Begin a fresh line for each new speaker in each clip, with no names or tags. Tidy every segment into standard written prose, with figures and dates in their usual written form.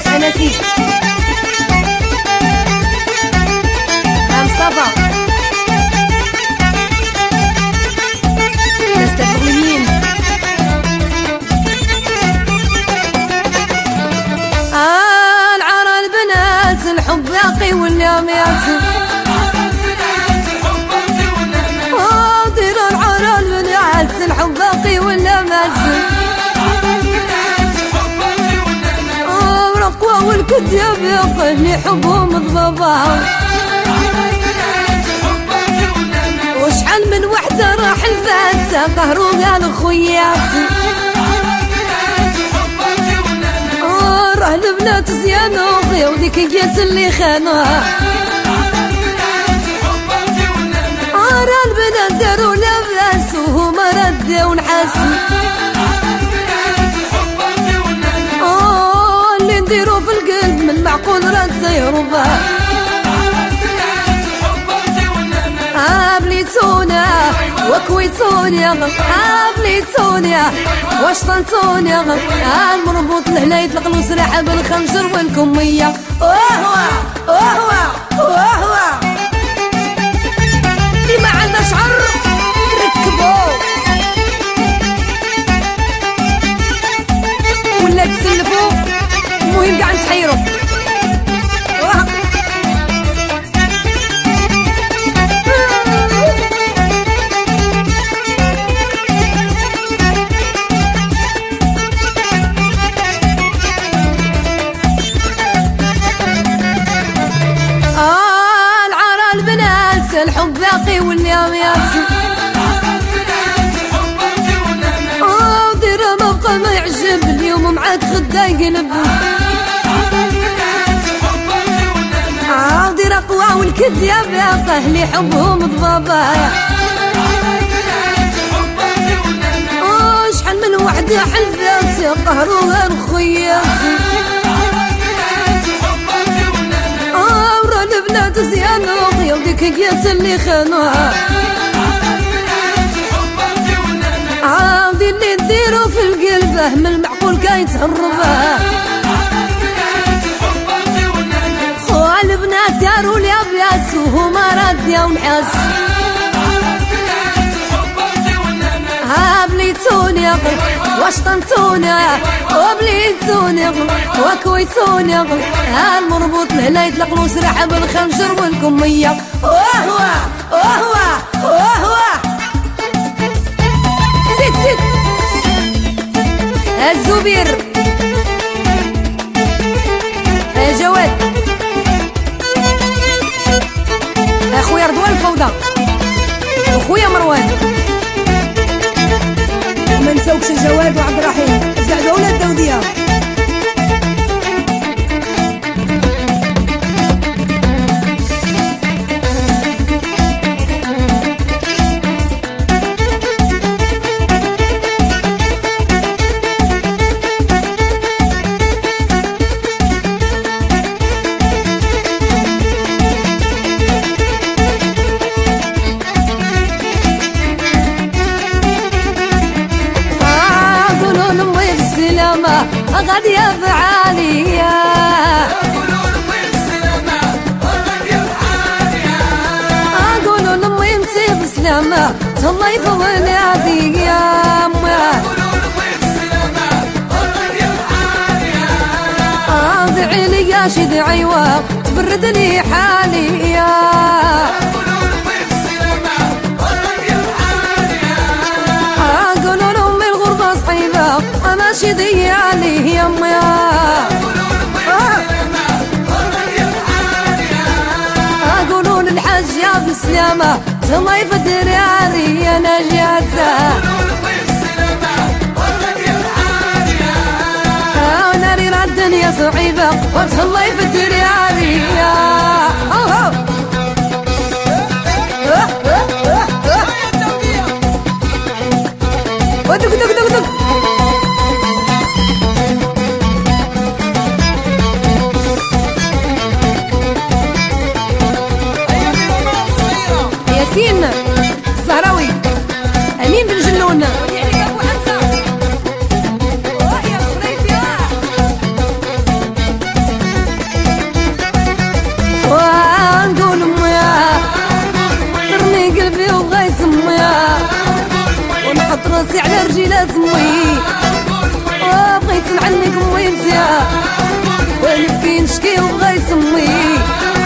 انا سيدي مصطفى ناس تبغيين العرى البنات الحب باقي ولا مات دير العرى البنات الحب باقي ولا مات رقوة والكذاب يقلني حبهم ضبابا وشحال من وحدة راح الفات قهروا قال خوياتي راه البنات زيانو وديك جات اللي خانوها راه البنات داروا لاباس وهما رداو نحاسو اللي نديرو في القلب من معقول راه تزيرو باه بليتونا وكويتوني بليتوني واشطنتوني المربوط لهنا يطلق له سلاح بالخنجر والكمية اللي ما عندنا شعر ركبو ولا تسلفو المهم قاع نتحيرو الحب باقي واليوم يابسي دير ما بقى ما يعجب اليوم معاك غدا يقلب دير قوى والكذاب باقي اللي حبهم ضبابايا شحال من وحدة حلفات قهروها الخياتي البنات زيانو وديك جات اللي خانوها عاودي اللي نديرو في القلب من المعقول كيتهربها البنات داروا لي ابياس وهما راديا ونحاس بليتوني واشطنتوني وبليتوني وكويتوني المربوط لهنا يطلق له سلاح بالخنجر والكمية زيد الزبير جواد اخويا رضوان الفوضى واخويا مروان ما نساوكش جواد وعبد الرحيم زعدوا ولاد داودية غادي يا فعالية قولوا لأمي انتي بسلامة الله يطول عليك يا أمي ادعي لي يا شي دعيوة تبرد لي حالي قولوا لأمي الغربة صعيبة ماشي ضيعني يا امي قولوا للحاج يا بسلامة الله يفدر يا انا جاتها ناري راه الدنيا صعيبة الله يفدر يا ودق دق دق دق ياسين الزهراوي امين بن جنون ابو حمزه يا عزيزتي على رجيلات امي بغيت نعنك امي انتيا ونبكي نشكي وبغا يسمي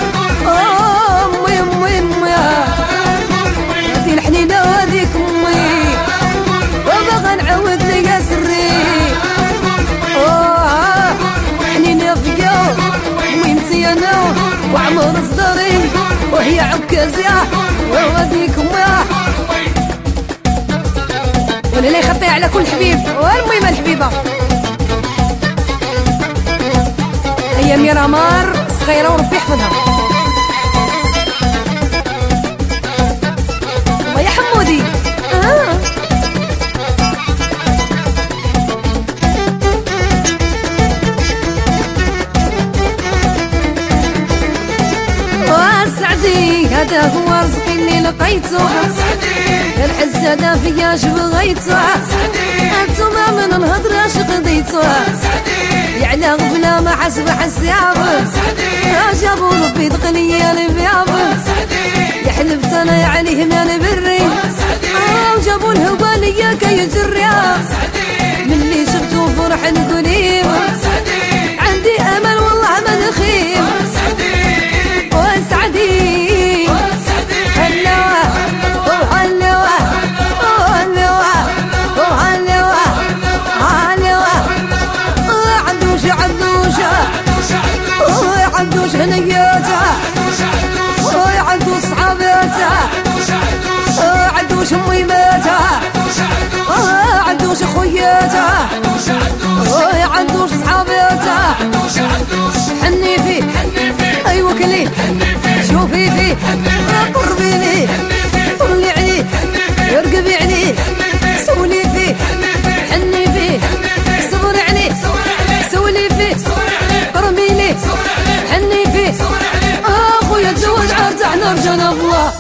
امي امي امي هادي الحنينه هاديك امي وباغا نعاود ليا سري حنينه فيا امي انتي انا وعمر صدري وهي عكازيه وهاديك امي ولا لا يخطيها على كل حبيب والمهمه الحبيبه هي ميرامار صغيره وربي يحفظها ويا حمودي وسعدي هذا هو رزقي اللي لقيته الحزة فيا شبغيته انتوما من الهضرة شقضيته يعلى غفلة ما حسب حسيابه جابوا ربي دقنية لبيابه يحلف انا عليه مال بري وجابوا الهوانية كي يجريا ملي شفتو فرح نقوليب عندي امل والله ما نخيب وسعدي هلا وهلا وهلا وهلا عندوش هنياته عندوش صحاباته عندوش ميماته عندوش خوياته عندوش صحاباته حني فيه ايوا كلي شوفي فيه قربي ليه قولي عليه ارقبي عليه سولي فيه حني فيه صبري عليه سولي فيه قربي ليه حني فيه اخويا تزوج عرض احنا رجال الله